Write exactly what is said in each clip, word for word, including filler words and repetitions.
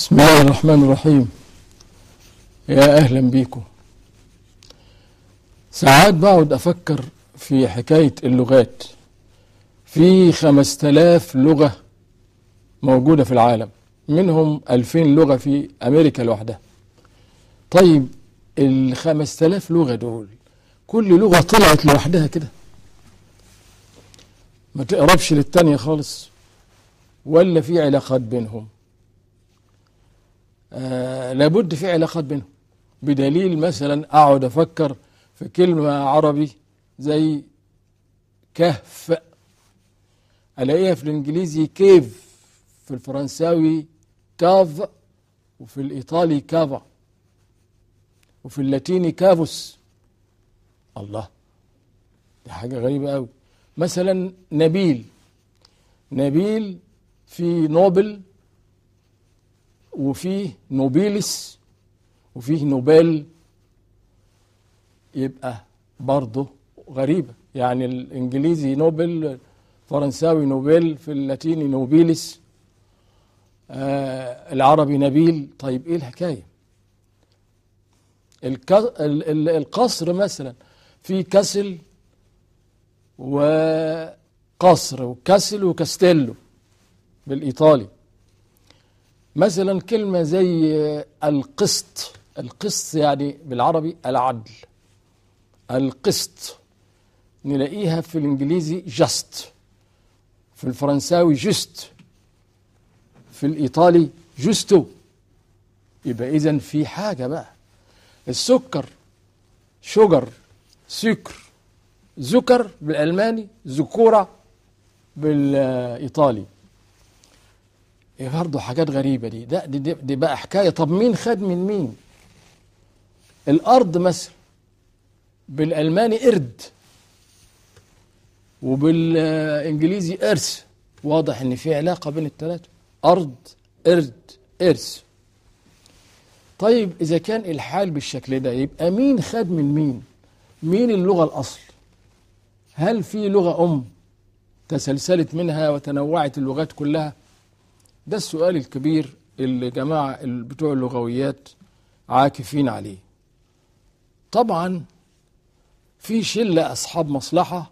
بسم الله الرحمن الرحيم. يا أهلا بيكم. ساعات بقعد أفكر في حكاية اللغات. في خمس تلاف لغة موجودة في العالم، منهم ألفين لغة في أمريكا لوحدها. طيب الخمس تلاف لغة دول كل لغة طلعت لوحدها كده ما تقربش للتانية خالص، ولا في علاقات بينهم؟ آه لابد في علاقات بينهم، بدليل مثلا أقعد أفكر في كلمة عربي زي كهف، ألاقيها في الإنجليزي كيف، في الفرنساوي كاف، وفي الإيطالي كافا، وفي اللاتيني كافوس. الله، دي حاجة غريبة أوي. مثلا نبيل، نبيل في نوبل، وفيه نوبيلس، وفيه نوبل، يبقى برضه غريبة. يعني الإنجليزي نوبل، فرنساوي نوبل، في اللاتيني نوبيلس، آه العربي نبيل. طيب إيه الحكاية؟ القصر مثلا في كاسل وقصر، وكاسل وكاستيلو بالإيطالي. مثلا كلمة زي القسط، القسط يعني بالعربي العدل، القسط نلاقيها في الإنجليزي جاست، في الفرنساوي جست، في الإيطالي جوستو. يبقى إذن في حاجة بقى. السكر شجر، سكر، زكر بالألماني، زكورة بالإيطالي. إيه برضه حاجات غريبة دي. ده دي, دي بقى حكاية. طب مين خد من مين؟ الأرض مثلا بالألماني إرد، وبالإنجليزي إرث. واضح إن في علاقة بين الثلاثة، أرض إرد إرث. طيب إذا كان الحال بالشكل ده، يبقى مين خد من مين؟ مين اللغة الأصل؟ هل في لغة أم تسلسلت منها وتنوعت اللغات كلها؟ ده السؤال الكبير اللي جماعة بتوع اللغويات عاكفين عليه. طبعا في شلة أصحاب مصلحة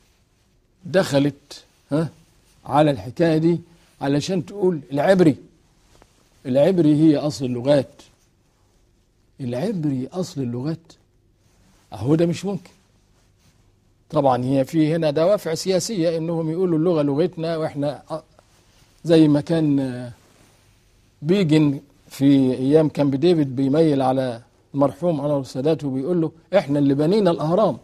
دخلت ها على الحكاية دي علشان تقول العبري، العبري هي أصل اللغات، العبري أصل اللغات. أهو ده مش ممكن. طبعا هي في هنا دوافع سياسية إنهم يقولوا اللغة لغتنا، وإحنا زي ما كان بيجن في أيام كامب ديفيد بيميل على المرحوم أنور السادات وبيقول له إحنا اللي بنينا الأهرام.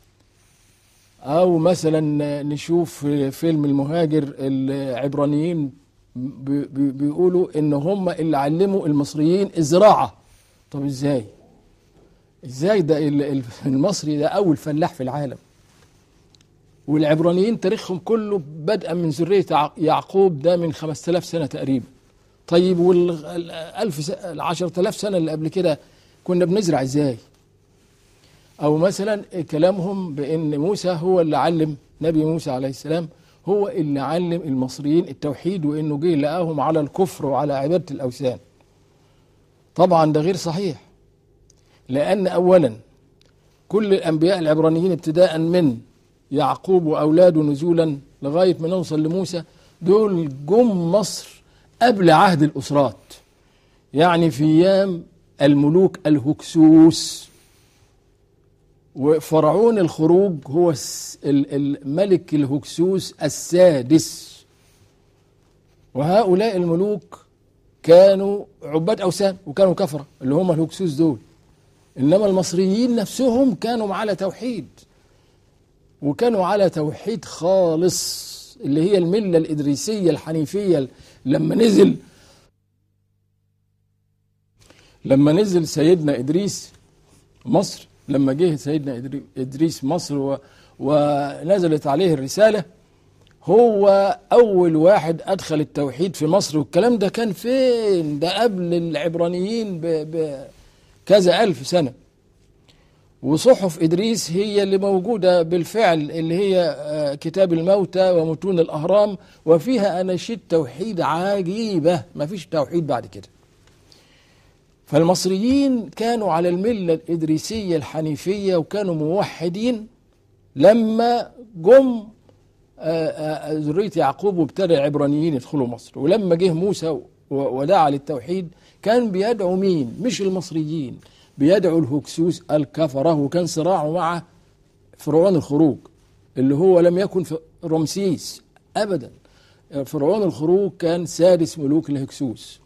أو مثلا نشوف في فيلم المهاجر العبرانيين بيقولوا إن هم اللي علموا المصريين الزراعة. طب إزاي؟ إزاي ده المصري ده أول فلاح في العالم، والعبرانيين تاريخهم كله بدءا من ذرية يعقوب ده من خمسة آلاف سنة تقريبا. طيب والألف العشرة آلاف سنة اللي قبل كده كنا بنزرع إزاي؟ أو مثلا كلامهم بأن موسى هو اللي علم، نبي موسى عليه السلام هو اللي علم المصريين التوحيد، وإنه جه لقاهم على الكفر وعلى عبادة الأوثان. طبعا ده غير صحيح، لأن أولا كل الأنبياء العبرانيين ابتداء من يعقوب وأولاده نزولا لغاية ما نوصل لموسى، دول جم مصر قبل عهد الأسرات، يعني في أيام الملوك الهكسوس. وفرعون الخروج هو الملك الهكسوس السادس، وهؤلاء الملوك كانوا عباد أوثان وكانوا كفرة اللي هم الهكسوس دول. إنما المصريين نفسهم كانوا على توحيد، وكانوا على توحيد خالص اللي هي الملة الإدريسية الحنيفية. لما نزل لما نزل سيدنا إدريس مصر، لما جه سيدنا إدريس مصر و... ونزلت عليه الرسالة، هو أول واحد أدخل التوحيد في مصر. والكلام ده كان فين؟ ده قبل العبرانيين بكذا ألف سنة. وصحف إدريس هي اللي موجودة بالفعل، اللي هي كتاب الموتى ومتون الأهرام، وفيها أناشيد توحيد عجيبة ما فيش توحيد بعد كده. فالمصريين كانوا على الملة الإدريسية الحنيفية وكانوا موحدين لما جم ذرية يعقوب وابتدى العبرانيين يدخلوا مصر. ولما جه موسى ودعا للتوحيد كان بيدعو مين؟ مش المصريين، بيدعو الهكسوس الكفرة. وكان صراعه مع فرعون الخروج اللي هو لم يكن في رمسيس أبدا. فرعون الخروج كان سادس ملوك الهكسوس.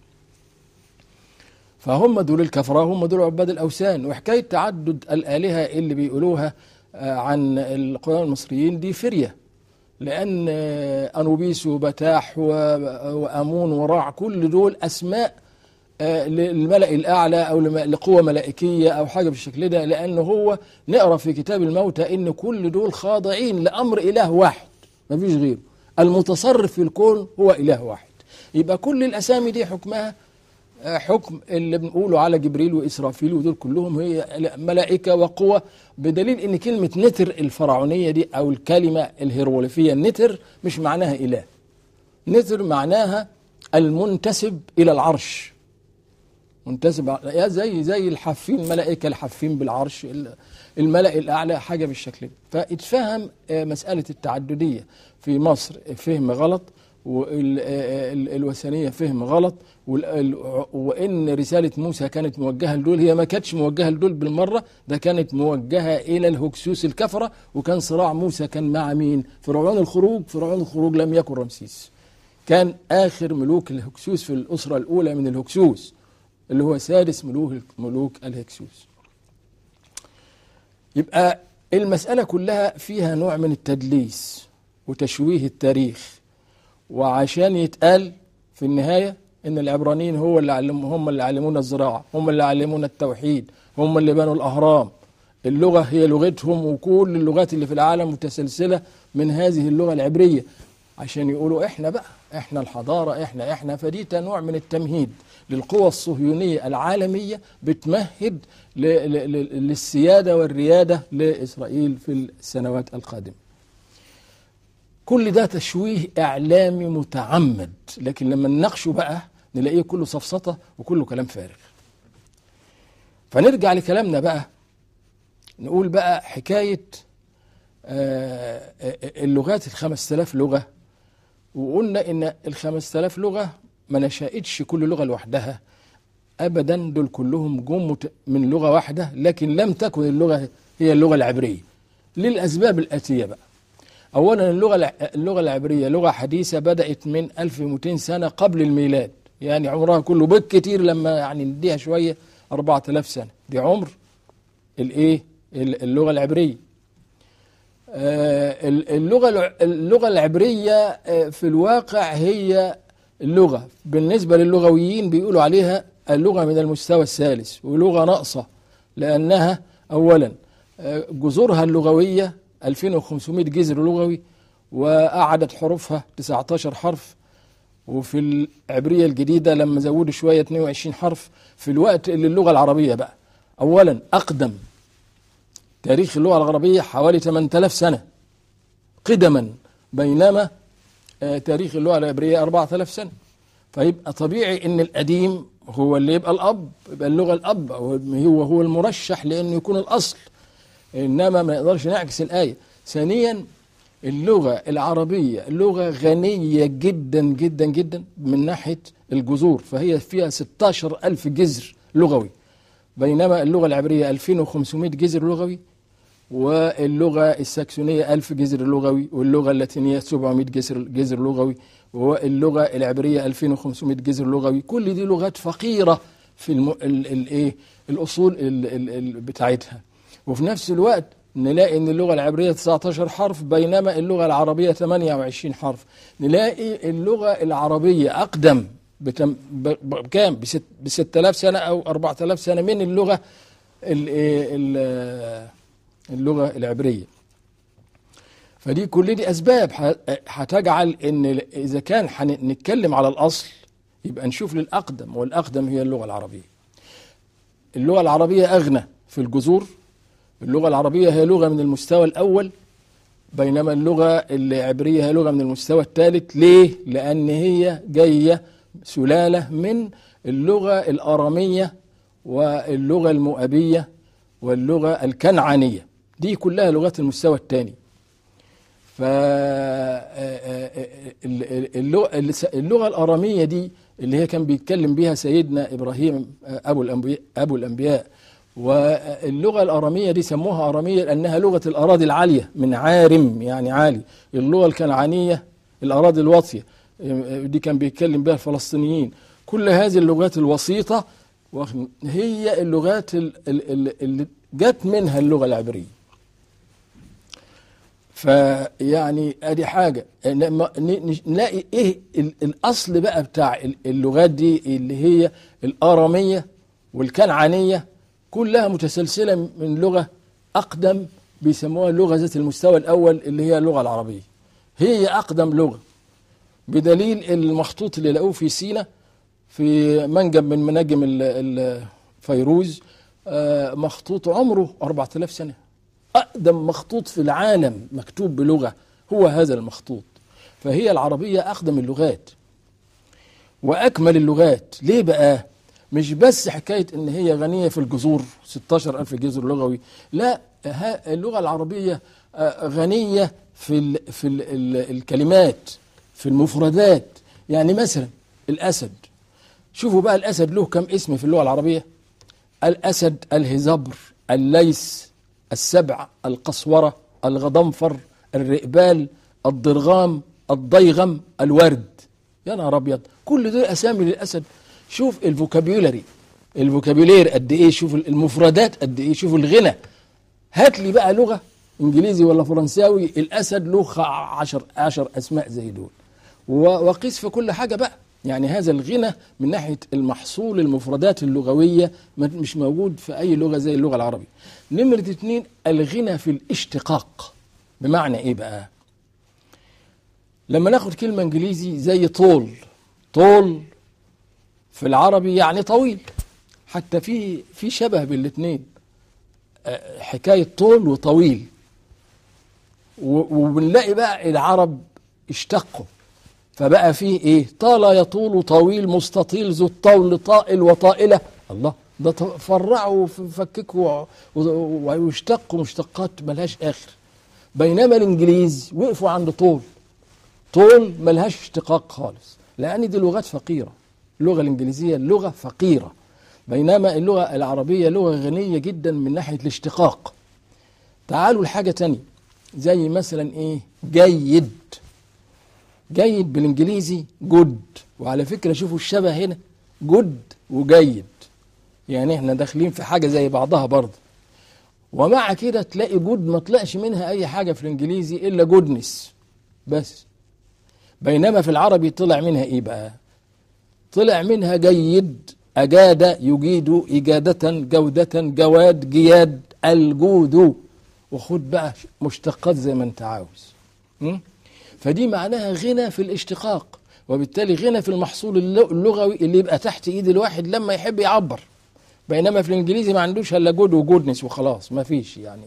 فهم دول الكفرة، هم دول عباد الأوثان. وحكاية تعدد الآلهة اللي بيقولوها عن القرآن المصريين دي فرية، لأن أنوبيس وبتاح وأمون ورع كل دول أسماء للملأ الأعلى أو لقوة ملائكية أو حاجة بالشكل ده، لأنه هو نقرأ في كتاب الموتى إن كل دول خاضعين لأمر إله واحد ما فيش غيره، المتصرف في الكون هو إله واحد. يبقى كل الأسامي دي حكمها حكم اللي بنقوله على جبريل وإسرافيل، ودول كلهم هي ملائكة وقوة، بدليل إن كلمة نتر الفرعونية دي أو الكلمة الهيروغليفية نتر مش معناها إله، نتر معناها المنتسب إلى العرش، منتسب يا زي زي الحافين، ملائكة الحافين بالعرش، الملأ الأعلى، حاجة بالشكل ده. فاتفهم مسألة التعددية في مصر فهم غلط، والوثنية فهم غلط، وإن رسالة موسى كانت موجهة لدول، هي ما كانتش موجهة لدول بالمرة، ده كانت موجهة إلى الهكسوس الكفرة. وكان صراع موسى كان مع مين؟ فرعون الخروج. فرعون الخروج لم يكن رمسيس، كان آخر ملوك الهكسوس في الأسرة الأولى من الهكسوس اللي هو سادس ملوك ملوك الهكسوس. يبقى المسألة كلها فيها نوع من التدليس وتشويه التاريخ، وعشان يتقال في النهاية إن العبرانيين هو اللي علم هم اللي علمونا الزراعة، هم اللي علمونا التوحيد، هم اللي بنوا الأهرام. اللغة هي لغتهم، وكل اللغات اللي في العالم متسلسلة من هذه اللغة العبرية، عشان يقولوا إحنا بقى إحنا الحضارة، إحنا إحنا فدي نوع من التمهيد للقوى الصهيونية العالمية، بتمهد للسيادة والريادة لإسرائيل في السنوات القادمة. كل ده تشويه إعلامي متعمد، لكن لما نناقشه بقى نلاقيه كله سفسطة وكله كلام فارغ. فنرجع لكلامنا بقى، نقول بقى حكاية اللغات الخمس تلاف لغة. وقلنا إن الخمس تلاف لغة ما نشأتش كل لغة لوحدها أبدا، دول كلهم جم من لغة واحدة، لكن لم تكن اللغة هي اللغة العبرية للأسباب الآتية بقى. أولا اللغة اللغة العبرية لغة حديثة، بدأت من ألف ومئتين سنة قبل الميلاد، يعني عمرها كله بالكتير لما يعني نديها شوية أربعة آلاف سنة، دي عمر الإيه اللغة العبرية. اللغة اللغة العبرية في الواقع هي اللغة بالنسبة للغويين بيقولوا عليها اللغة من المستوى الثالث، ولغة ناقصة، لأنها أولا جذورها اللغوية ألفين وخمسمائة جذر لغوي، وأعدد حروفها تسعة عشر حرف، وفي العبرية الجديدة لما زودوا شوية اثنين وعشرين حرف. في الوقت اللي اللغة العربية بقى أولا أقدم، تاريخ اللغة العربية حوالي ثمانية آلاف سنة قدما، بينما تاريخ اللغة العبرية أربعة آلاف سنة. فيبقى طبيعي إن القديم هو اللي يبقى الأب، يبقى اللغة الأب هو هو المرشح لأنه يكون الأصل، إنما ما نقدرش نعكس الآية. ثانيا اللغة العربية لغة غنية جدا جدا جدا من ناحية الجذور، فهي فيها ستة عشر ألف جذر لغوي، بينما اللغة العبرية ألفين وخمسمائة جذر لغوي، واللغة الساكسونية ألف جذر لغوي، واللغة اللاتينية سبعمائة جذر جذر لغوي، واللغة العبرية ألفين وخمسمائة جذر لغوي. كل دي لغات فقيرة في الم... ال... ال... إيه؟ الأصول ال... ال... ال... بتاعتها. وفي نفس الوقت نلاقي ان اللغة العبرية تسعة عشر حرف، بينما اللغة العربية ثمانية وعشرين حرف. نلاقي اللغة العربية أقدم بتم... بكام؟ بست... بستة آلاف سنة أو أربعة آلاف سنة من اللغة ال... ال... اللغة العبرية. فدي كل دي أسباب هتجعل إن إذا كان هنتكلم على الأصل يبقى نشوف للأقدم، والأقدم هي اللغة العربية. اللغة العربية أغنى في الجذور، اللغة العربية هي لغة من المستوى الأول، بينما اللغة العبرية هي لغة من المستوى الثالث. ليه؟ لأن هي جاية سلالة من اللغة الآرامية واللغة المؤبية واللغة الكنعانية، دي كلها لغات المستوى الثاني. فاللغة الأرامية دي اللي هي كان بيتكلم بها سيدنا إبراهيم أبو الأنبياء, أبو الأنبياء واللغة الأرامية دي سموها أرامية لأنها لغة الأراضي العالية، من عارم يعني عالي. اللغة الكنعانية الأراضي الواطية، دي كان بيتكلم بها الفلسطينيين. كل هذه اللغات الوسيطة هي اللغات اللي جت منها اللغة العبرية. فيعني ادي حاجة نلاقي ايه الاصل بقى بتاع اللغات دي اللي هي الارامية والكنعانية، كلها متسلسلة من لغة اقدم بيسموها اللغة ذات المستوى الاول اللي هي اللغة العربية، هي اقدم لغة، بدليل المخطوط اللي لقوه في سينا في منجم من مناجم الفيروز، مخطوط عمره أربعة آلاف سنة، أقدم مخطوط في العالم مكتوب بلغة هو هذا المخطوط. فهي العربية أقدم اللغات وأكمل اللغات. ليه بقى؟ مش بس حكاية إن هي غنية في الجذور، ستة عشر ألف جذر لغوي، لا، اللغة العربية غنية في ال في ال ال الكلمات، في المفردات. يعني مثلا الأسد، شوفوا بقى الأسد له كم اسم في اللغة العربية؟ الأسد، الهزبر، الليث، السبع، القصورة، الغضنفر، الرئبال، الضرغام، الضيغم، الورد. يا نهار أبيض، كل دول أسامي للأسد. شوف الفوكابيولاري، الفوكابيولير قد إيه، شوف المفردات قد إيه، شوف الغنى. هات لي بقى لغة إنجليزي ولا فرنساوي الأسد له عشر عشر أسماء زي دول، وقيس في كل حاجة بقى. يعني هذا الغنى من ناحية المحصول المفردات اللغوية مش موجود في أي لغة زي اللغة العربية. نمرة اتنين، الغنى في الاشتقاق. بمعنى إيه بقى؟ لما ناخد كلمة إنجليزي زي طول، طول في العربي يعني طويل، حتى في في شبه بالاتنين، حكاية طول وطويل. وبنلاقي بقى العرب اشتقوا، فبقى فيه ايه؟ طال يطول، طويل، مستطيل، ذو الطول، طائل وطائلة. الله، ده فرعوا وفككوا واشتقوا مشتقات ملهاش اخر. بينما الانجليز وقفوا عند طول، طول ملهاش اشتقاق خالص، لان دي لغات فقيرة. اللغة الانجليزية لغة فقيرة، بينما اللغة العربية لغة غنية جدا من ناحية الاشتقاق. تعالوا لحاجة تانية زي مثلا ايه؟ جيد. جيد بالانجليزي جود، وعلى فكرة شوفوا الشبه هنا، جود وجيد، يعني احنا داخلين في حاجة زي بعضها برضه. ومع كده تلاقي جود ما طلعش منها اي حاجة في الانجليزي الا جودنس بس، بينما في العربي طلع منها ايه بقى؟ طلع منها جيد، اجاد، يجيد، اجادة، جودة، جواد، جياد، الجود. وخد بقى مشتقات زي ما انت عاوز. م? فدي معناها غنى في الاشتقاق، وبالتالي غنى في المحصول اللغوي اللي يبقى تحت ايد الواحد لما يحب يعبر. بينما في الانجليزي ما عندوش الا جود وجودنس وخلاص، ما فيش. يعني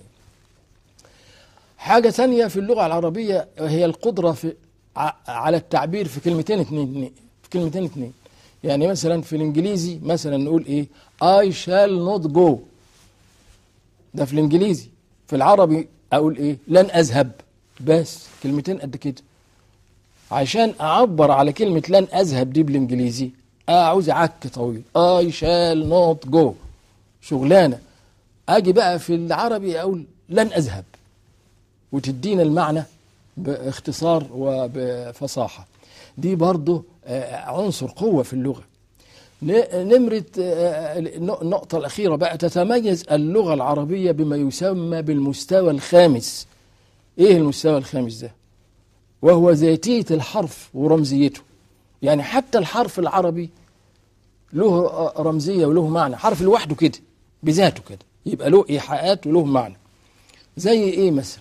حاجة ثانية في اللغة العربية هي القدرة في على التعبير في كلمتين اتنين، في كلمتين اتنين. يعني مثلا في الانجليزي مثلا نقول ايه؟ I shall not go، ده في الانجليزي. في العربي اقول ايه؟ لن اذهب. بس كلمتين قد كده. عشان اعبر على كلمة لن اذهب دي بالانجليزي اعوز عك طويل، I shall not go، شغلانة. اجي بقى في العربي اقول لن اذهب، وتدينا المعنى باختصار وبفصاحة. دي برضو عنصر قوة في اللغة. نمرة النقطة الأخيرة بقى، تتميز اللغة العربية بما يسمى بالمستوى الخامس. إيه المستوى الخامس ده؟ وهو ذاتية الحرف ورمزيته. يعني حتى الحرف العربي له رمزية وله معنى، حرف لوحده كده بذاته كده يبقى له إيحاءات وله معنى. زي إيه مثلا؟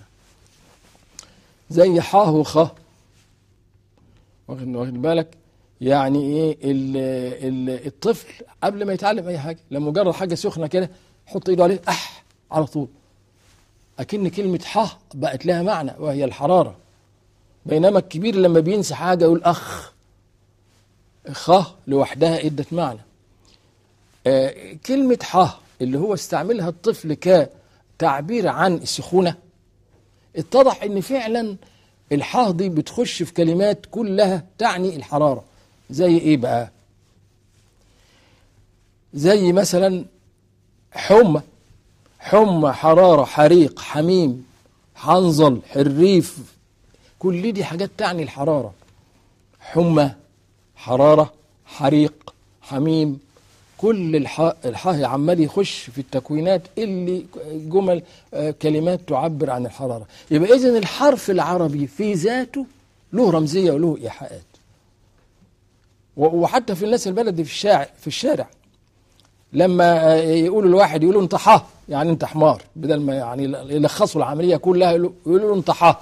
زي حاه وخ، واخد بالك؟ يعني ايه؟ ال ال الطفل قبل ما يتعلم اي حاجه لما مجرد حاجه سخنه كده حط ايده عليه اح على طول، اكن كلمه حاه بقت لها معنى وهي الحراره. بينما الكبير لما بينسى حاجه يقول اخ، خ لوحدها ادت معنى. آه كلمة ح اللي هو استعملها الطفل كتعبير عن السخونة، اتضح ان فعلا الحاء دي بتخش في كلمات كلها تعني الحرارة. زي ايه بقى؟ زي مثلا حمى، حمى، حرارة، حريق، حميم، حنظل، حريف، كل دي حاجات تعني الحرارة. حمى، حرارة، حريق، حميم، كل الحاء الحاء عمال يخش في التكوينات اللي جمل كلمات تعبر عن الحرارة. يبقى إذن الحرف العربي في ذاته له رمزية وله إيحاءات. وحتى في الناس البلدي في الشارع في الشارع لما يقولوا الواحد يقولوا انت حا، يعني انت حمار، بدل ما يعني يلخصوا العملية كلها يقولوا انت حا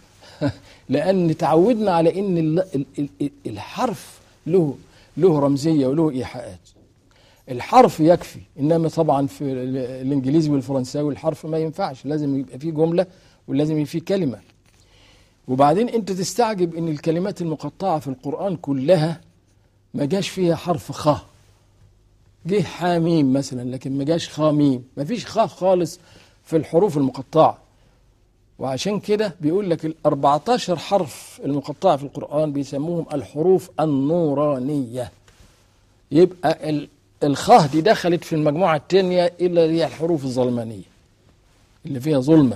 لأن تعودنا على إن الحرف له له رمزية وله إيحاءات. الحرف يكفي، إنما طبعا في الإنجليزي والفرنساوي الحرف ما ينفعش، لازم يبقى فيه جملة ولازم يبقى فيه كلمة. وبعدين أنت تستعجب إن الكلمات المقطعة في القرآن كلها ما جاش فيها حرف خ. جه حاميم مثلا لكن ما جاش خاميم، ما فيش خ خالص في الحروف المقطعة. وعشان كده بيقول لك ال أربعتاشر حرف المقطعة في القرآن بيسموهم الحروف النورانية. يبقى الخاء دي دخلت في المجموعة الثانية إلا هي الحروف الظلمانية اللي فيها ظلمة.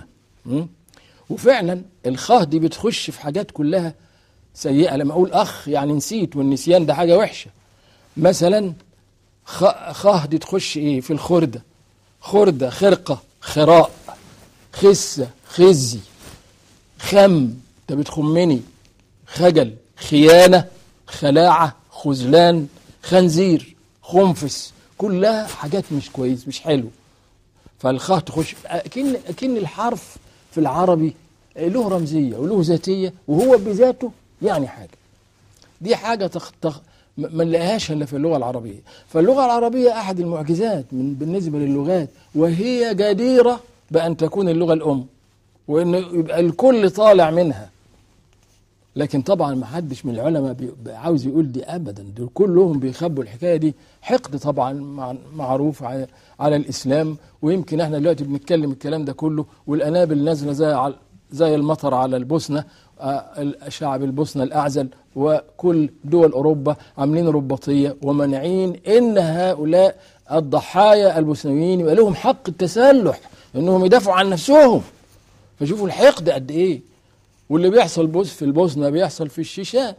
وفعلا الخاء دي بتخش في حاجات كلها سيئة. لما أقول أخ يعني نسيت، والنسيان ده حاجة وحشة. مثلا خاء دي تخش إيه في الخردة، خردة، خرقة، خراء، خسة، خزي، خم، انت بتخمني، خجل، خيانة، خلاعة، خذلان، خنزير، خنفس، كلها حاجات مش كويس مش حلو. فالخاء تخش أكن أكن الحرف في العربي له رمزية وله ذاتية، وهو بذاته يعني حاجة. دي حاجة تخ... تخ... ما نلاقيهاش الا في اللغة العربية. فاللغة العربية أحد المعجزات من بالنسبة للغات، وهي جديرة بأن تكون اللغة الأم وإن يبقى الكل طالع منها. لكن طبعا ما حدش من العلماء عاوز يقول دي أبدا، دول كلهم بيخبوا الحكاية دي. حقد طبعا معروف على, على الإسلام، ويمكن احنا دلوقتي بنتكلم الكلام ده كله والأنابل نازلة زي زي المطر على البوسنة، شعب البوسنة الأعزل وكل دول أوروبا عاملين رباطية ومنعين إن هؤلاء الضحايا البوسنويين يبقى لهم حق التسلح إنهم يدافعوا عن نفسهم. فشوفوا الحقد قد إيه. واللي بيحصل في البوسنة بيحصل في الشيشان،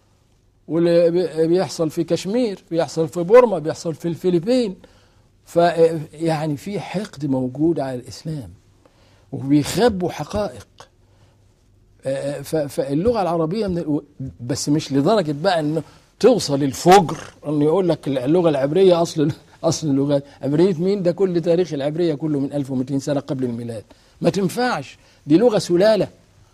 واللي بيحصل في كشمير بيحصل في بورما، بيحصل في الفلبين. فيعني في حقد موجود على الإسلام وبيخبوا حقائق. فاللغة العربية من بس مش لدرجة بقى انه توصل الفجر انه يقول لك اللغة العبرية اصل اصل اللغات. عبرية مين؟ ده كل تاريخ العبرية كله من ألف ومئتين سنة قبل الميلاد. ما تنفعش، دي لغة سلالة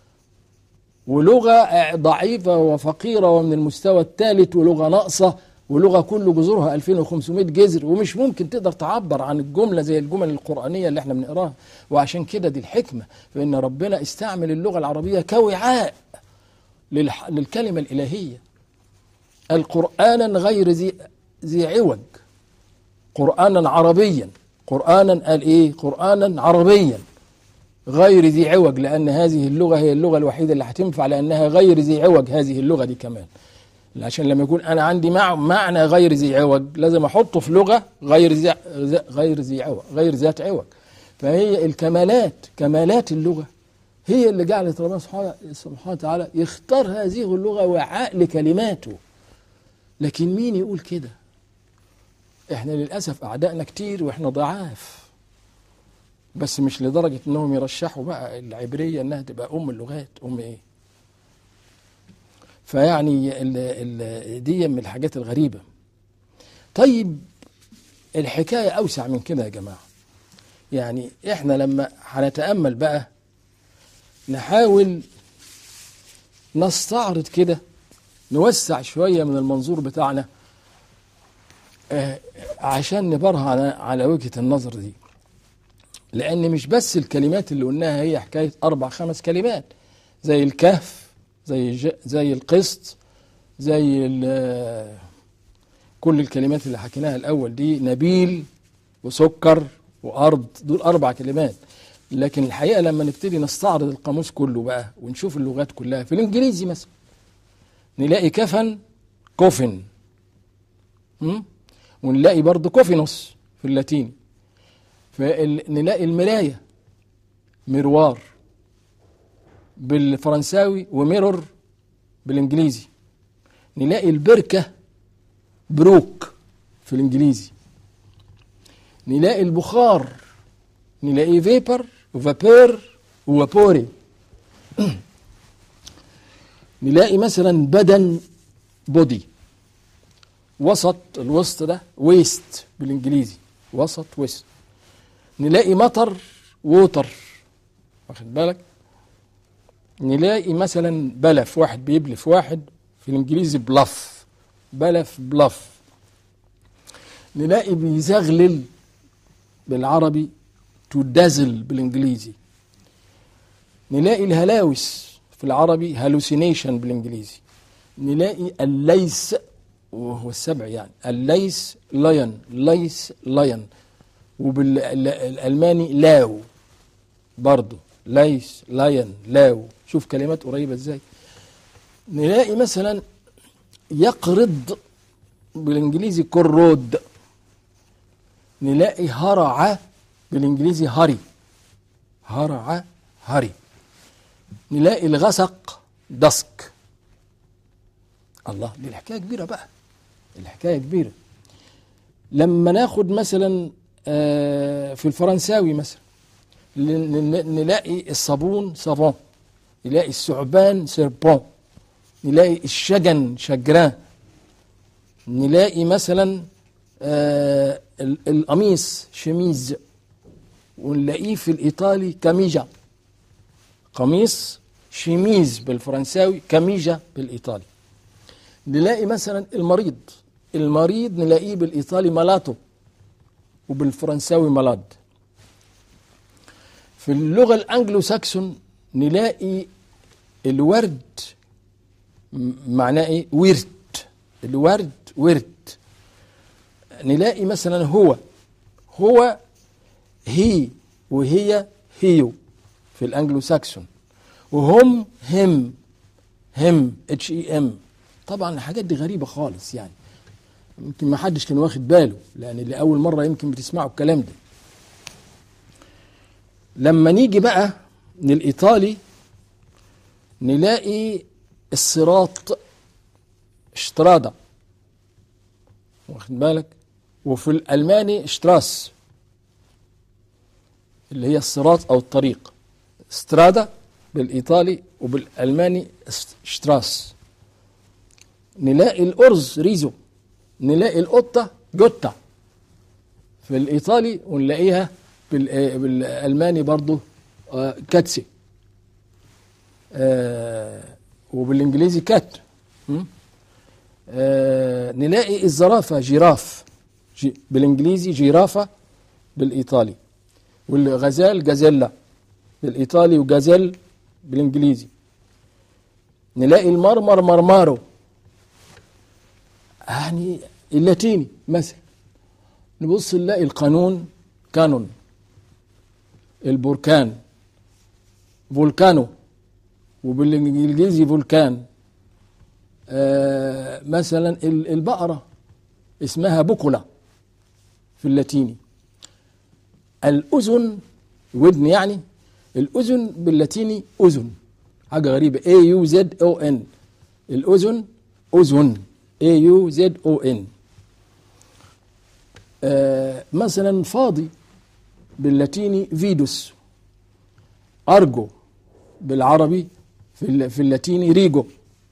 ولغة ضعيفة وفقيرة ومن المستوى الثالث ولغة ناقصة ولغة كل جذورها ألفين وخمسمائة جذر، ومش ممكن تقدر تعبر عن الجملة زي الجمل القرآنية اللي احنا بنقراها. وعشان كده دي الحكمة فإن ربنا استعمل اللغة العربية كوعاء للكلمة الإلهية. القرآنا غير ذي ذي عوج، قرآنا عربيا، قرآنا قال إيه؟ قرآنا عربيا غير ذي عوج، لأن هذه اللغة هي اللغة الوحيدة اللي هتنفع، لأنها غير ذي عوج هذه اللغة دي كمان. عشان لما يكون أنا عندي مع معنى غير ذي عوج لازم أحطه في لغة غير ذي غير ذي عوج، غير ذات عوج. فهي الكمالات، كمالات اللغة هي اللي جعلت ربنا سبحانه وتعالى يختار هذه اللغة وعاء لكلماته. لكن مين يقول كده؟ احنا للأسف أعدائنا كتير وإحنا ضعاف، بس مش لدرجة إنهم يرشحوا بقى العبرية إنها تبقى أم اللغات. أم إيه؟ فيعني ال ال دي من الحاجات الغريبة. طيب الحكاية أوسع من كده يا جماعة. يعني إحنا لما هنتأمل بقى نحاول نستعرض كده، نوسع شوية من المنظور بتاعنا آه عشان نبرهن على, على وجهة النظر دي. لأن مش بس الكلمات اللي قلناها هي حكاية أربع خمس كلمات، زي الكهف، زي زي القسط، زي كل الكلمات اللي حكيناها الأول دي نبيل وسكر وأرض، دول أربع كلمات. لكن الحقيقة لما نبتدي نستعرض القاموس كله بقى ونشوف اللغات كلها، في الإنجليزي مثلا نلاقي كفن كوفن، ونلاقي برضه كوفينوس في اللاتيني. فنلاقي المراية مروار بالفرنساوي وميرور بالإنجليزي. نلاقي البركة بروك في الإنجليزي. نلاقي البخار نلاقي فيبر وفابير وفابوري. نلاقي مثلا بدن بودي، وسط الوسط ده ويست بالإنجليزي، وسط ويست. نلاقي مطر ووتر، واخد بالك. نلاقي مثلا بلف، واحد بيبلف واحد في الإنجليزي بلف، بلف بلف. نلاقي بيزغلل بالعربي تدازل بالإنجليزي. نلاقي الهلاوس في العربي هالوسينيشن بالإنجليزي. نلاقي الليس وهو السبع يعني، الليس لاين، ليس لاين. وبالألماني لاو برضو، ليس لاين لاو. شوف كلمات قريبة ازاي. نلاقي مثلا يقرض بالإنجليزي كرود. نلاقي هرع بالإنجليزي هاري، هرع هاري. نلاقي الغسق دسك. الله، دي الحكاية كبيرة بقى، الحكاية كبيرة. لما ناخد مثلا في الفرنساوي مثلا نلاقي الصابون سافون، نلاقي الثعبان سيربون، نلاقي الشجن شجران. نلاقي مثلا القميص شميز، ونلاقيه في الإيطالي كاميجا. قميص شميز بالفرنساوي، كاميجا بالإيطالي. نلاقي مثلا المريض، المريض نلاقيه بالإيطالي مالاتو وبالفرنساوي مالاد. في اللغة الأنجلو ساكسون نلاقي الورد معناه إيه؟ ورد، الورد ورد. نلاقي مثلا هو، هو هي، وهي هيو في الأنجلو ساكسون. وهم هم، هم اتش اي ام. طبعا الحاجات دي غريبة خالص يعني، يمكن ما حدش كان واخد باله، لأن اللي أول مرة يمكن بتسمعوا الكلام ده. لما نيجي بقى للإيطالي نلاقي الصراط اشترادا، واخد بالك. وفي الألماني شتراس اللي هي الصراط أو الطريق، سترادا بالإيطالي وبالألماني شتراس. نلاقي الأرز ريزو، نلاقي القطة جوتا في الإيطالي، ونلاقيها بالألماني برضو كاتسي، وبالإنجليزي كات. نلاقي الزرافة جيراف بالإنجليزي، جيرافة بالإيطالي. والغزال جازيلا بالإيطالي، وجازيل بالإنجليزي. نلاقي المرمر مرمارو يعني اللاتيني مثلا. نبص نلاقي القانون كانون، البركان فولكانو وبالإنجليزي فولكان. آه مثلا البقرة اسمها بوكولا في اللاتيني. الأذن ودن يعني، الأذن باللاتيني أذن، حاجة غريبة، A U Z O N. الأذن أذن A U Z O N. آه مثلا فاضي باللاتيني فيدوس. أرجو بالعربي في في اللاتيني ريجو.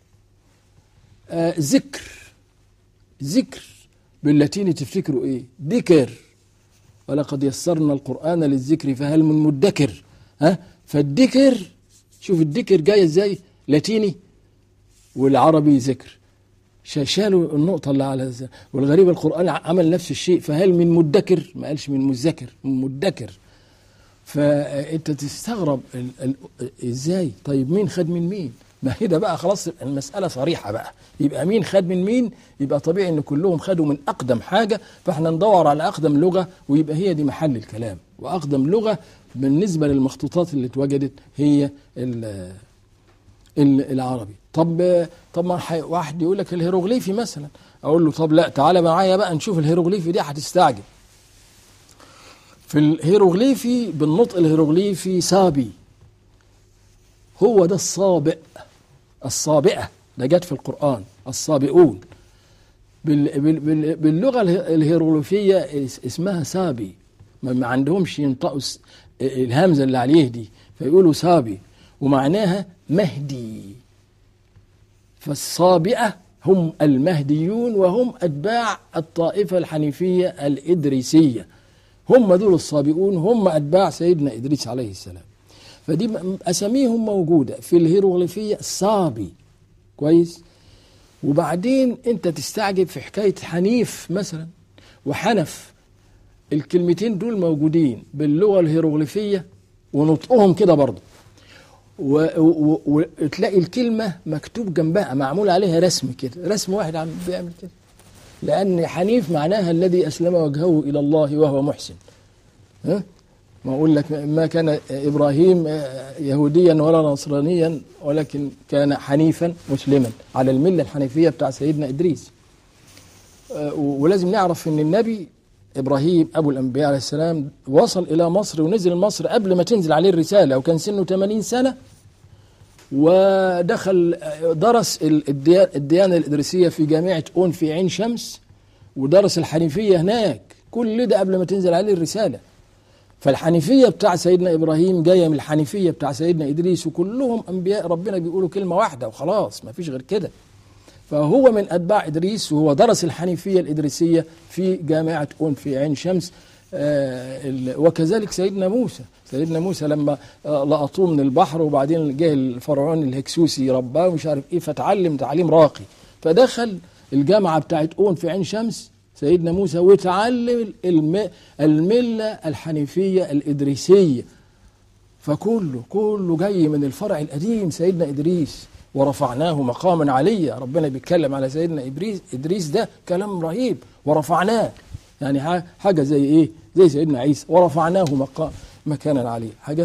آه ذكر، ذكر باللاتيني تفتكروا ايه؟ ذكر. ولقد يسرنا القرآن للذكر فهل من مدكر. ها، فالذكر، شوف الذكر جاي ازاي، لاتيني والعربي ذكر. شالوا النقطة اللي على ازاي. والغريب القرآن عمل نفس الشيء، فهل من مدكر، ما قالش من مذكر، من مدكر. فانت تستغرب ال ال ازاي؟ طيب مين خد من مين؟ ما كده بقى خلاص المسألة صريحة بقى، يبقى مين خد من مين؟ يبقى طبيعي ان كلهم خدوا من اقدم حاجة، فاحنا ندور على اقدم لغة ويبقى هي دي محل الكلام. واقدم لغة بالنسبة للمخطوطات اللي اتوجدت هي العربي. طب طب ما واحد يقول لك الهيروغليفي مثلا، اقول له طب لا تعالى معايا بقى نشوف الهيروغليفي دي، هتستعجب. في الهيروغليفي بالنطق الهيروغليفي سابي، هو ده الصابئ، الصابئة ده جت في القرآن الصابئون. باللغة الهيروغليفية اسمها سابي، ما عندهمش ينطقوا الهمزة اللي عليه دي فيقولوا سابي، ومعناها مهدي. فالصابئة هم المهديون وهم أتباع الطائفة الحنيفية الإدريسية، هم دول الصابئون، هم أتباع سيدنا إدريس عليه السلام. فدي أساميهم موجودة في الهيروغليفية صابي، كويس. وبعدين أنت تستعجب في حكاية حنيف مثلا وحنف، الكلمتين دول موجودين باللغة الهيروغليفية ونطقهم كده برضه، وتلاقي الكلمة مكتوب جنبها معمول عليها رسم كده، رسم واحد عم بيعمل كده، لأن حنيف معناها الذي أسلم وجهه إلى الله وهو محسن. ها؟ ما أقول لك ما كان إبراهيم يهوديا ولا نصرانيا، ولكن كان حنيفا مسلما على الملة الحنيفية بتاع سيدنا إدريس. ولازم نعرف أن النبي إبراهيم أبو الأنبياء عليه السلام وصل إلى مصر ونزل مصر قبل ما تنزل عليه الرسالة، وكان سنه ثمانين سنة، ودخل درس الديانة الإدريسية في جامعة أون في عين شمس، ودرس الحنيفية هناك، كل ده قبل ما تنزل عليه الرسالة. فالحنيفية بتاع سيدنا إبراهيم جاية من الحنيفية بتاع سيدنا إدريس، وكلهم أنبياء ربنا بيقولوا كلمة واحدة وخلاص ما فيش غير كده. فهو من أتباع إدريس، وهو درس الحنيفية الإدريسية في جامعة أون في عين شمس. آه وكذلك سيدنا موسى، سيدنا موسى لما آه لقطوه من البحر، وبعدين جه الفرعون الهكسوسي رباه ومش عارف إيه، فتعلم تعليم راقي، فدخل الجامعة بتاعت أون في عين شمس سيدنا موسى وتعلم الملة الحنيفية الإدريسية. فكله كله جاي من الفرع القديم سيدنا إدريس. ورفعناه مقاما عليا، ربنا بيتكلم على سيدنا إدريس، إدريس ده كلام رهيب، ورفعناه يعني حاجة زي إيه، زي سيدنا عيسى، ورفعناه مقام مكانا عليه حاجة.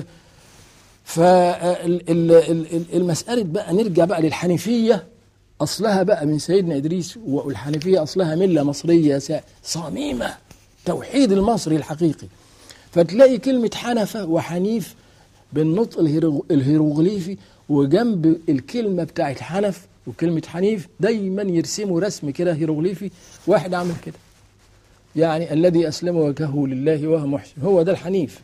فالمسألة بقى نرجع بقى للحنيفية، أصلها بقى من سيدنا إدريس، والحنيفية أصلها ملة مصرية صميمة، توحيد المصري الحقيقي. فتلاقي كلمة حنفة وحنيف بالنطق الهيروغليفي، وجنب الكلمة بتاعت حنف وكلمة حنيف دايما يرسموا رسم كده هيروغليفي، واحد عامل كده، يعني الذي أسلم وجهه لله وهو محسن، هو ده الحنيف.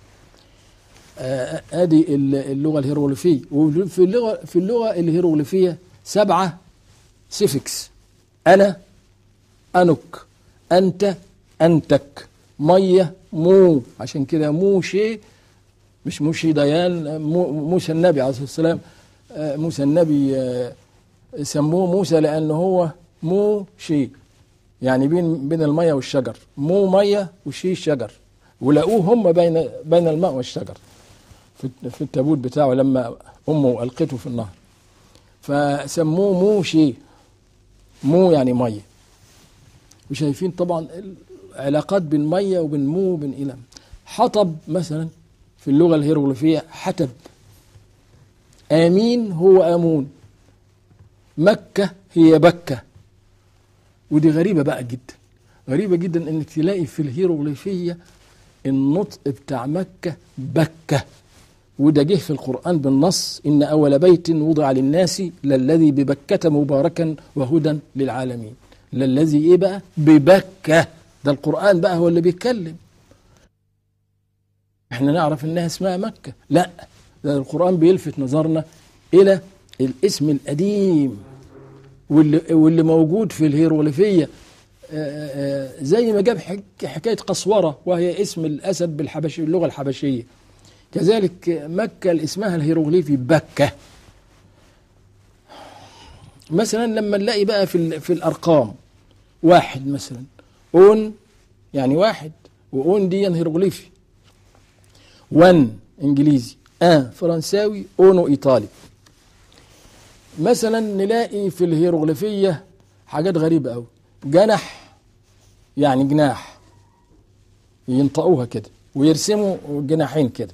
ادي اللغة الهيروغليفية. وفي اللغة في اللغة الهيروغليفية سبعة سيفكس: أنا، أنك، أنت، أنتك، مية، مو، عشان كده موشي مش موشي ديان، موسى النبي عليه الصلاة والسلام، موسى النبي سموه موسى لأنه هو موشي، يعني بين بين المية والشجر، مو مية وشي شجر، ولقوه هم بين بين الماء والشجر في التابوت بتاعه لما أمه ألقته في النهر، فسموه موشي، مو يعني مية. وشايفين طبعا العلاقات بين مية وبين مو وبين إلم. حطب مثلا في اللغة الهيروغليفية حتب، آمين هو آمون، مكة هي بكة. ودي غريبة بقى جدا، غريبة جدا انك تلاقي في الهيروغليفية النطق بتاع مكة بكة، وده جه في القرآن بالنص: إن أول بيت وضع للناس للذي ببكة مباركا وهدى للعالمين. للذي إيه بقى؟ ببكة. ده القرآن بقى هو اللي بيتكلم، احنا نعرف انها اسمها مكة، لا، ده القرآن بيلفت نظرنا إلى الاسم القديم واللي, واللي موجود في الهيروغليفية، زي ما جاب حكاية قسورة وهي اسم الأسد بالحبشي باللغة الحبشية، كذلك مكة اسمها الهيروغليفي بكة. مثلا لما نلاقي بقى في في الأرقام واحد مثلا أون يعني واحد، وأون دي هيروغليفي، وان إنجليزي، آن فرنساوي، أونو إيطالي. مثلا نلاقي في الهيروغليفية حاجات غريبة أوي. جنح يعني جناح، ينطقوها كده ويرسموا جناحين كده.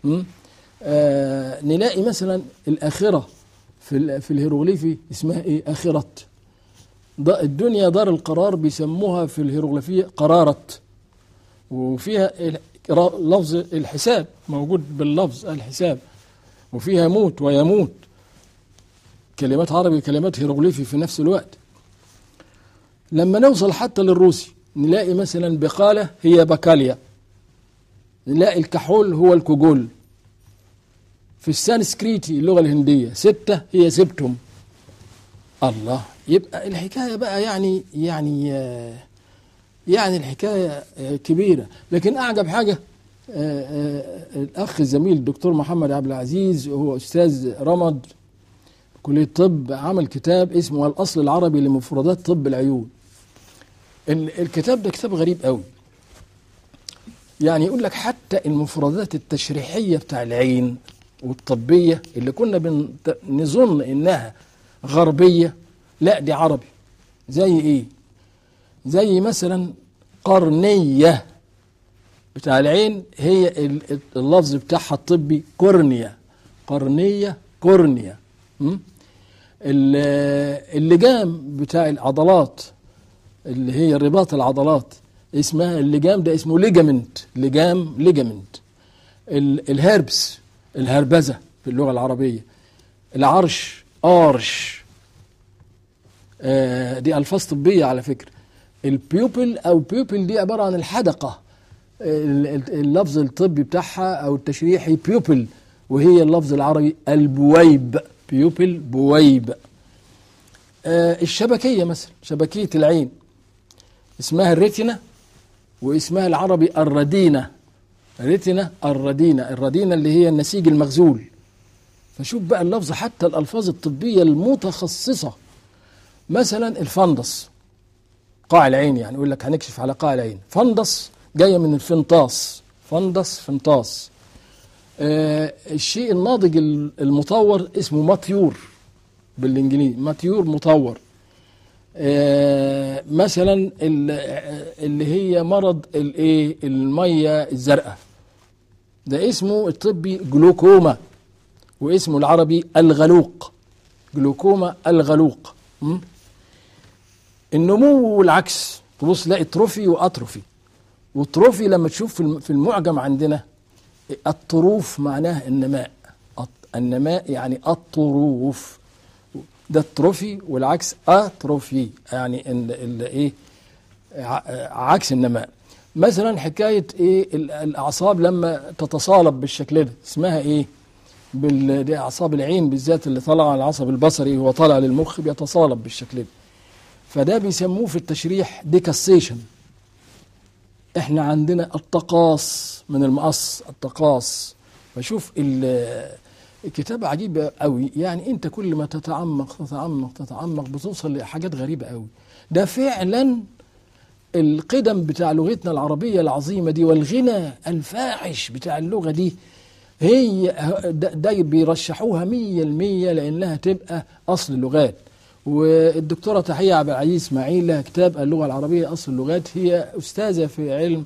آه نلاقي مثلا الآخرة في في الهيروغليفي اسمها ايه؟ آخرة. الدنيا دار القرار بيسموها في الهيروغليفية قرارة، وفيها لفظ الحساب موجود باللفظ الحساب، وفيها موت ويموت، كلمات عربي كلمات هيروغليفي في نفس الوقت. لما نوصل حتى للروسي نلاقي مثلا بقالة هي بكاليا، نلاقي الكحول هو الكوجول. في السانسكريتي اللغة الهندية ستة هي سبتم. الله، يبقى الحكاية بقى يعني يعني يعني الحكاية كبيرة. لكن أعجب حاجة الأخ الزميل الدكتور محمد عبد العزيز، هو أستاذ رمد كلية طب، عمل كتاب اسمه الأصل العربي لمفردات طب العيون. الكتاب ده كتاب غريب قوي، يعني يقول لك حتى المفردات التشريحية بتاع العين والطبية اللي كنا بنظن إنها غربية، لا دي عربي. زي إيه؟ زي مثلا قرنية بتاع العين، هي اللفظ بتاعها الطبي كورنيا. قرنية كورنيا. اللجام بتاع العضلات اللي هي رباط العضلات اسمها اللجام، ده اسمه ليجامنت. لجام ليجامنت. الهربس الهربزة في اللغة العربية. العرش آرش. آه دي ألفاظ طبية على فكرة. البيوبل أو بيوبل دي عبارة عن الحدقة، اللفظ الطبي بتاعها أو التشريحي بيوبل، وهي اللفظ العربي البويب. بيوبل بويب. آه الشبكية مثلا، شبكية العين اسمها الريتنا، واسمها العربي الردينة. ريتنا الردينة. الردينة اللي هي النسيج المغزول. فشوف بقى اللفظ، حتى الألفاظ الطبية المتخصصة. مثلا الفندس، قاع العين، يعني يقول لك هنكشف على قاع العين. فندس جاية من الفنطاس. فندس فنطاس. آه الشيء الناضج المطور اسمه ماتيور بالإنجليزي. ماتيور مطور. آه مثلا اللي هي مرض الايه المية الزرقاء، ده اسمه الطبي جلوكوما، واسمه العربي الغلوق. جلوكوما الغلوق. م? النمو والعكس، تبص تلاقي تروفي واتروفي. والتروفي لما تشوف في المعجم عندنا الطروف معناه النماء. النماء يعني الطروف، ده التروفي، والعكس اتروفي يعني ال ال ايه عكس النماء. مثلا حكايه ايه الاعصاب لما تتصالب بالشكل ده اسمها ايه؟ دي اعصاب العين بالذات اللي طالعه على العصب البصري، هو طالع للمخ بيتصالب بالشكل ده، فده بيسموه في التشريح ديكاسيشن. احنا عندنا التقاص من المقص، التقاص. فشوف الكتاب عجيب قوي، يعني انت كل ما تتعمق تتعمق تتعمق بتوصل لحاجات غريبة قوي. ده فعلا القدم بتاع لغتنا العربية العظيمة دي والغنى الفاحش بتاع اللغة دي، هي ده, ده بيرشحوها مية المية لأنها تبقى أصل اللغات. والدكتورة تحية عبد العزيز اسماعيل لها كتاب اللغة العربية أصل اللغات، هي أستاذة في علم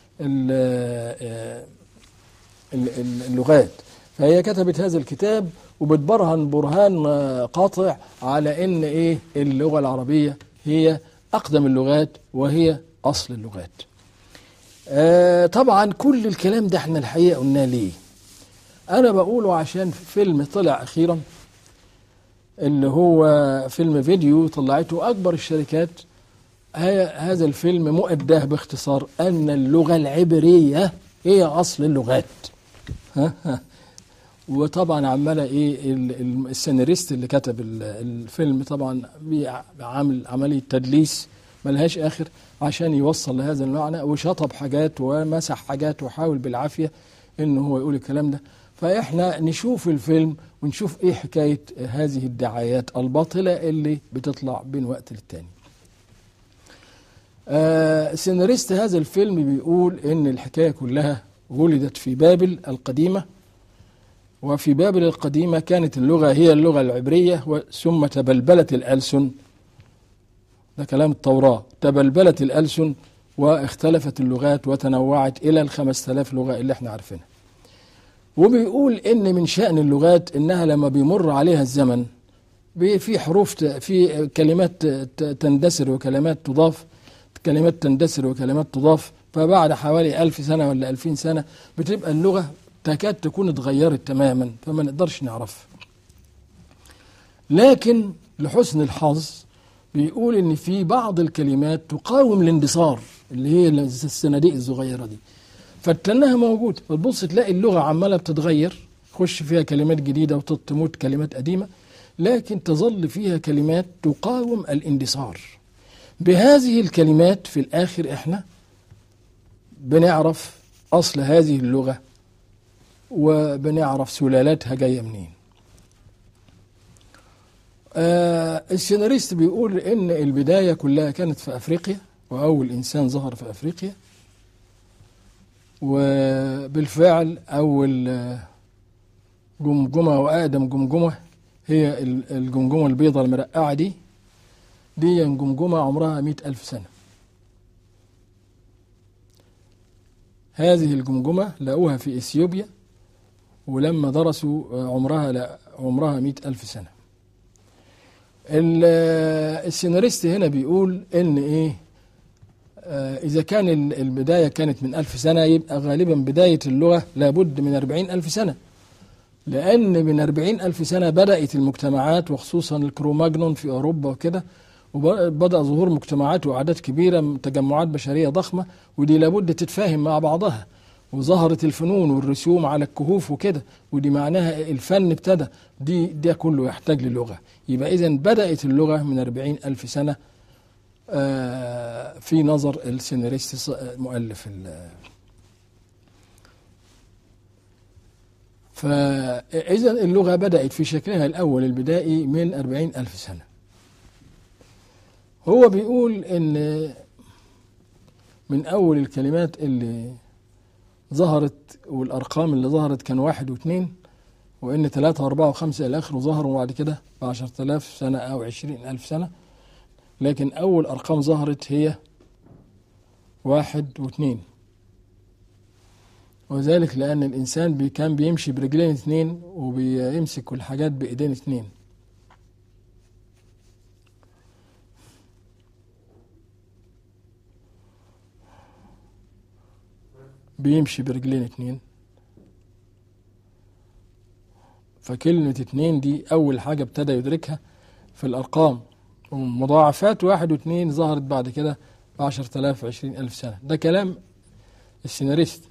اللغات، فهي كتبت هذا الكتاب وبتبرهن برهان قاطع على ان ايه اللغة العربية هي اقدم اللغات وهي اصل اللغات. آه طبعا كل الكلام ده احنا الحقيقة قلناه ليه؟ انا بقوله عشان فيلم طلع اخيرا اللي هو فيلم فيديو طلعته اكبر الشركات. هذا الفيلم مؤداه باختصار ان اللغة العبرية هي اصل اللغات. وطبعا عماله ايه السيناريست اللي كتب الفيلم طبعا بيعمل عمليه تدليس ملهاش اخر عشان يوصل لهذا المعنى، وشطب حاجات ومسح حاجات وحاول بالعافيه انه هو يقول الكلام ده. فاحنا نشوف الفيلم ونشوف ايه حكايه هذه الدعايات الباطله اللي بتطلع بين وقت للتاني. آه سيناريست هذا الفيلم بيقول ان الحكايه كلها ولدت في بابل القديمه، وفي بابل القديمة كانت اللغة هي اللغة العبرية، ثم تبلبلت الألسن، ده كلام التوراة، تبلبلت الألسن واختلفت اللغات وتنوعت إلى الخمس تلاف لغة اللي احنا عارفينها. وبيقول إن من شأن اللغات إنها لما بيمر عليها الزمن في حروف، في كلمات تندثر وكلمات تضاف، كلمات تندثر وكلمات تضاف، فبعد حوالي ألف سنة ولا ألفين سنة بتبقى اللغة تكاد تكون اتغيرت تماما، فما نقدرش نعرف. لكن لحسن الحظ بيقول ان في بعض الكلمات تقاوم الاندثار، اللي هي الصناديق الصغيرة دي، فتلاقيها موجودة، فتبص تلاقي اللغة عمالة بتتغير، خش فيها كلمات جديدة وتموت كلمات قديمة، لكن تظل فيها كلمات تقاوم الاندثار. بهذه الكلمات في الآخر احنا بنعرف أصل هذه اللغة وبنعرف سلالاتها جاية منين. آه السيناريست بيقول إن البداية كلها كانت في أفريقيا، وأول إنسان ظهر في أفريقيا، وبالفعل أول جمجمة وأقدم جمجمة هي الجمجمة البيضاء المرقعة دي، دي جمجمة عمرها مئة ألف سنة. هذه الجمجمة لقوها في إثيوبيا، ولما درسوا عمرها لا عمرها مئة ألف سنة. السيناريست هنا بيقول إن إيه، آه إذا كان البداية كانت من ألف سنة، يبقى غالبا بداية اللغة لابد من أربعين ألف سنة، لأن من أربعين ألف سنة بدأت المجتمعات، وخصوصا الكروماجنون في أوروبا وكده، وبدأ ظهور مجتمعات وأعداد كبيرة، تجمعات بشرية ضخمة، ودي لابد تتفاهم مع بعضها، وظهرت الفنون والرسوم على الكهوف وكده، ودي معناها الفن ابتدى، دي ده كله يحتاج للغة. يبقى إذن بدأت اللغة من أربعين ألف سنة في نظر السيناريست مؤلف. فإذن اللغة بدأت في شكلها الأول البدائي من أربعين ألف سنة. هو بيقول إن من أول الكلمات اللي ظهرت والأرقام اللي ظهرت كان واحد واثنين، وإن ثلاثة وأربعة وخمسة إلى آخره ظهروا بعد كده بعشرة آلاف سنة أو عشرين ألف سنة، لكن أول أرقام ظهرت هي واحد واثنين، وذلك لأن الإنسان بي كان بيمشي برجلين اثنين وبيمسك الحاجات بإيدين اثنين. بيمشي برجلين اثنين، فكلمة اثنين دي أول حاجة ابتدى يدركها في الأرقام، ومضاعفات واحد واثنين ظهرت بعد كده بعشرة آلاف وعشرين ألف سنة. ده كلام السيناريست.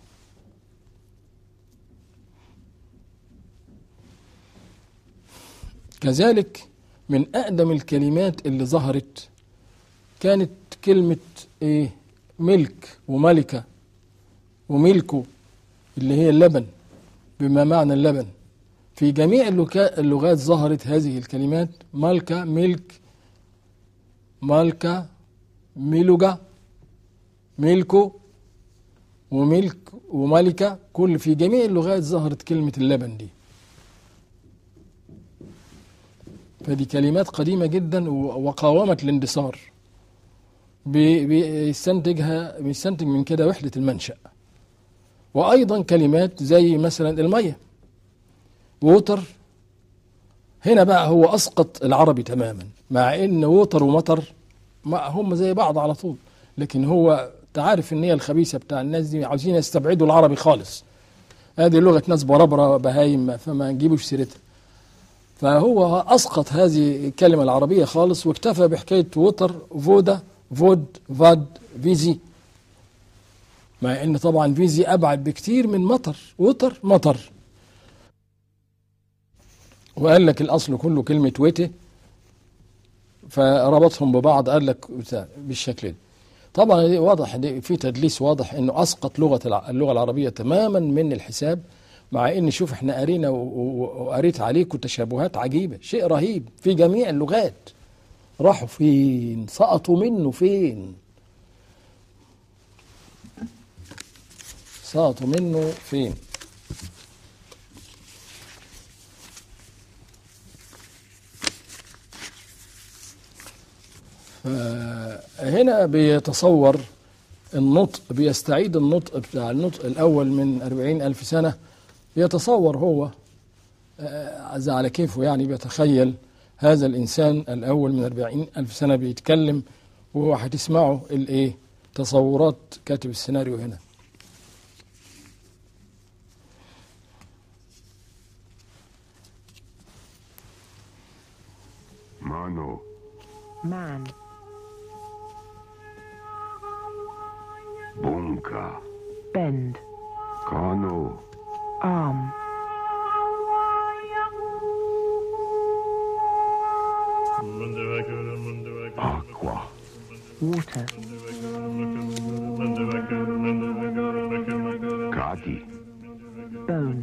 كذلك من أقدم الكلمات اللي ظهرت كانت كلمة إيه؟ ملك وملكة وملكه، اللي هي اللبن، بما معنى اللبن. في جميع اللغات ظهرت هذه الكلمات، ملكة، ملك، ملكة، ملجة، ملكه، وملك وملكة، كل في جميع اللغات ظهرت كلمة اللبن دي. فدي كلمات قديمة جدا وقاومت الاندثار، بيستنتجها بيستنتج من كده وحدة المنشأ. وأيضا كلمات زي مثلا المية، ووتر، هنا بقى هو أسقط العربي تماما، مع إن ووتر ومطر ما هم زي بعض على طول، لكن هو تعرف النية الخبيثة بتاع الناس دي، عاوزين يستبعدوا العربي خالص، هذه لغة ناس بربرة بهايم، فما نجيبوش سيرتها. فهو أسقط هذه الكلمة العربية خالص، واكتفى بحكاية ووتر، فودا، فود، فاد، فيزي، مع إن طبعا فيزي أبعد بكتير من مطر، ووتر مطر. وقال لك الأصل كله كلمة ويته، فربطهم ببعض، قال لك بالشكل ده. طبعا واضح في تدليس واضح إنه أسقط لغة اللغة العربية تماما من الحساب، مع إن شوف إحنا قرينا وقريت عليكم تشابهات عجيبة، شيء رهيب في جميع اللغات. راحوا فين؟ سقطوا منه فين؟ سقطوا منه فين؟ هنا بيتصور النطق، بيستعيد النطق بتاع النطق الأول من أربعين ألف سنة. بيتصور هو على كيفه، يعني بيتخيل هذا الإنسان الأول من أربعين ألف سنة بيتكلم، وهو هتسمعه الإيه تصورات كاتب السيناريو هنا. Mano. Man. Bunka. Bend. Kano. Arm. Aqua. Water. Kati. Bone.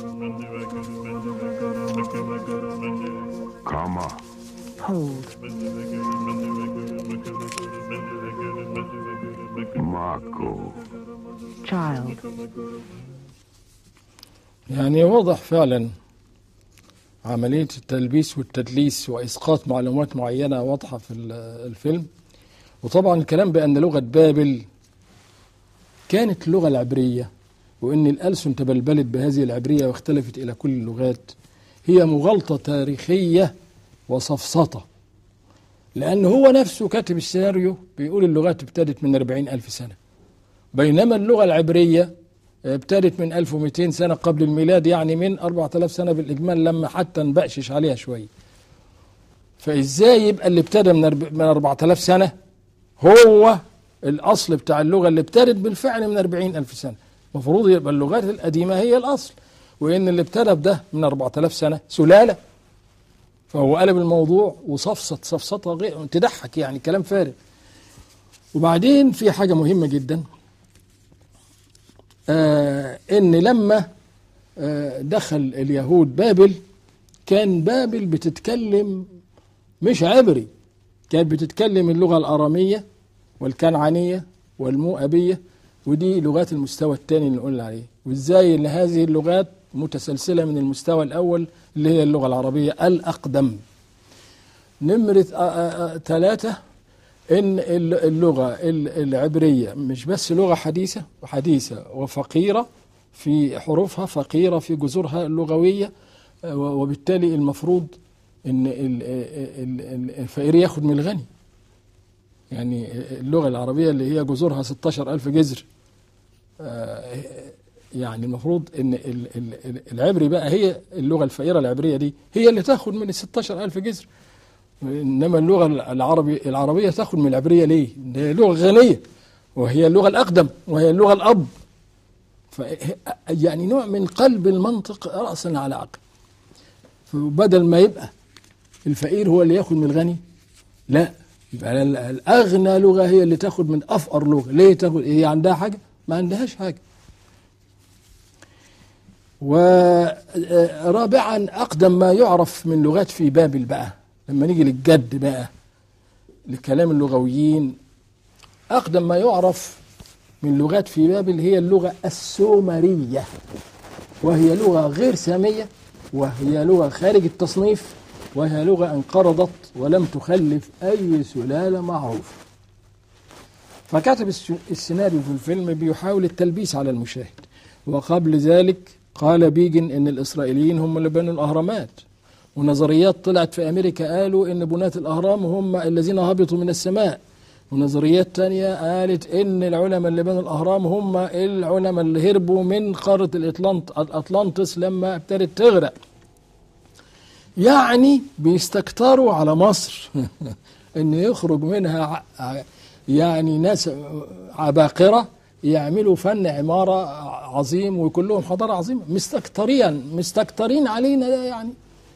Kama. Hold. Mako. Child. يعني واضح فعلا عملية التلبيس والتدليس وإسقاط معلومات معينة واضحة في الفيلم. وطبعا الكلام بأن لغة بابل كانت اللغة العبرية، وأن الألسن تبلبلت بهذه العبرية واختلفت إلى كل اللغات، هي مغالطة تاريخية وسفسطة، لأن هو نفسه كاتب السيناريو بيقول اللغات ابتدت من أربعين ألف سنة، بينما اللغة العبرية ابتدت من ألف ومئتين سنة قبل الميلاد، يعني من أربعة آلاف سنة بالإجمال لما حتى نبقشش عليها شوية. فإزاي يبقى اللي ابتدى من أربعة آلاف سنة هو الأصل بتاع اللغة اللي ابتدت بالفعل من أربعين ألف سنة؟ مفروض يبقى اللغات القديمة هي الأصل، وإن اللي ابتدى بده من أربعة آلاف سنة سلالة. فهو قلب الموضوع وصفصت صفصطة غير تضحك، يعني كلام فارغ. وبعدين في حاجة مهمة جدا، آه إن لما آه دخل اليهود بابل، كان بابل بتتكلم مش عبري، كانت بتتكلم اللغة الأرامية والكنعانية والمؤبية، ودي لغات المستوى الثاني اللي قلنا عليه. وإزاي إن هذه اللغات متسلسلة من المستوى الأول اللي هي اللغة العربية الأقدم. نمرة ثلاثة، إن اللغة العبرية مش بس لغة حديثة حديثة وفقيرة في حروفها، فقيرة في جذورها اللغوية، وبالتالي المفروض إن الفقير ياخد من الغني. يعني اللغة العربية اللي هي جذورها ستة عشر ألف جذر، يعني المفروض ان العبري بقى هي اللغة الفقيرة العبرية دي هي اللي تاخد من ال ستة عشر ألف جذر، انما اللغة العربي العربية تاخد من العبرية ليه؟ هي لغة غنية، وهي اللغة الأقدم، وهي اللغة الأب. ف يعني نوع من قلب المنطق رأسا على عقل. فبدل ما يبقى الفقير هو اللي ياخد من الغني، لا، يبقى الأغنى لغة هي اللي تاخد من أفقر لغة. ليه تاخد؟ هي عندها حاجة؟ ما عندهاش حاجة. ورابعا، أقدم ما يعرف من لغات في بابل بقى، لما نيجي للجد بقى لكلام اللغويين، أقدم ما يعرف من لغات في بابل هي اللغة السومرية، وهي لغة غير سامية، وهي لغة خارج التصنيف، وهي لغة انقرضت ولم تخلف أي سلالة معروفة. فكاتب السيناريو في الفيلم بيحاول التلبيس على المشاهد. وقبل ذلك قال بيجن إن الإسرائيليين هم اللي بنوا الأهرامات، ونظريات طلعت في أمريكا قالوا إن بناة الأهرام هم الذين هبطوا من السماء، ونظريات تانية قالت إن العلماء اللي بنوا الأهرام هم العلماء اللي هربوا من قارة الأطلنط الأطلنطس لما ابتدت تغرق. يعني بيستكتروا على مصر إن يخرج منها يعني ناس عباقرة يعملوا فن عمارة عظيم ويكون لهم حضارة عظيمة، مستكترين مستكترين علينا ده يعني.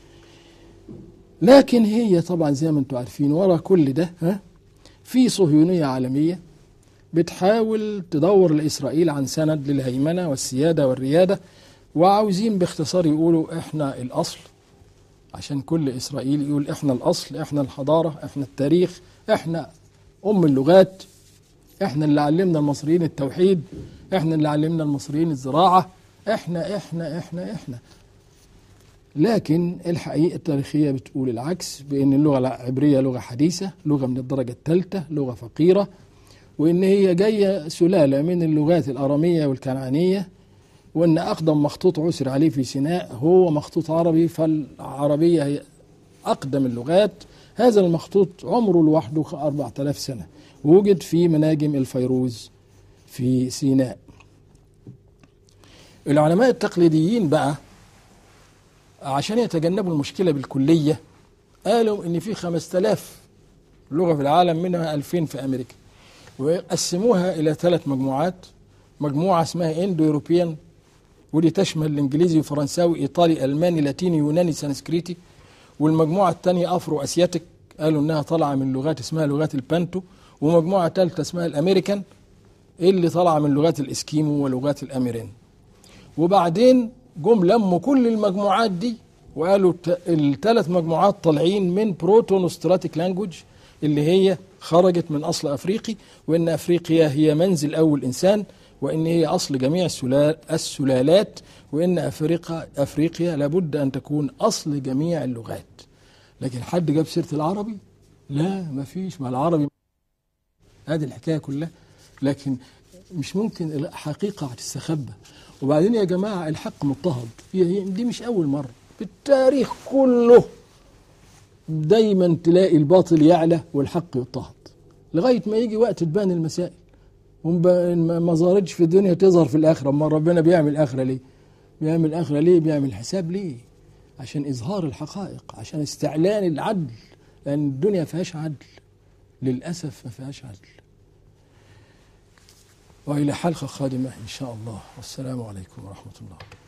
لكن هي طبعا زي ما انتم عارفين ورا كل ده ها في صهيونية عالمية بتحاول تدور لإسرائيل عن سند للهيمنة والسيادة والريادة، وعاوزين باختصار يقولوا احنا الأصل، عشان كل إسرائيل يقول احنا الأصل، احنا الحضارة، احنا التاريخ، احنا أم اللغات، احنا اللي علمنا المصريين التوحيد، احنا اللي علمنا المصريين الزراعة، احنا احنا احنا احنا لكن الحقيقة التاريخية بتقول العكس، بأن اللغة العبرية لغة حديثة، لغة من الدرجة الثالثة، لغة فقيرة، وإن هي جاية سلالة من اللغات الأرامية والكنعانية، وإن أقدم مخطوط عثر عليه في سيناء هو مخطوط عربي، فالعربية هي أقدم اللغات. هذا المخطوط عمره لوحده أربعة آلاف سنة، ووجد في مناجم الفيروز في سيناء. العلماء التقليديين بقى عشان يتجنبوا المشكلة بالكلية قالوا إن في خمسة آلاف لغة في العالم، منها ألفين في أمريكا، وقسموها إلى ثلاث مجموعات. مجموعة اسمها إندو يوروبيان، ودي تشمل الإنجليزي وفرنساوي إيطالي ألماني لاتيني يوناني سانسكريتي. والمجموعة الثانية أفرو أسياتيك، قالوا إنها طالعة من لغات اسمها لغات البانتو. ومجموعة ثالثة اسمها الأمريكان، اللي طالعة من لغات الإسكيمو ولغات الأميرين. وبعدين جم لموا كل المجموعات دي وقالوا الثلاث مجموعات طالعين من بروتونوستراتيك لانجوج، اللي هي خرجت من أصل أفريقي، وإن أفريقيا هي منزل أول إنسان، وإن هي أصل جميع السلالات، وإن أفريقيا أفريقيا لابد أن تكون أصل جميع اللغات. لكن حد جاب سيرة العربي؟ لا، ما فيش. ما العربي هذه الحكاية كلها، لكن مش ممكن الحقيقة هتستخبى. وبعدين يا جماعة الحق مضطهد، دي مش أول مرة في التاريخ كله، دايما تلاقي الباطل يعلى والحق يضطهد لغاية ما يجي وقت تبان المسائل، وما ظهرتش في الدنيا تظهر في الآخرة. أما ربنا بيعمل آخرة ليه؟ بيعمل آخرة ليه؟ بيعمل حساب ليه؟ عشان إظهار الحقائق، عشان استعلان العدل، لأن الدنيا ما فيهاش عدل للأسف، ما فيهاش عدل. وإلى حلقة قادمة إن شاء الله، والسلام عليكم ورحمة الله.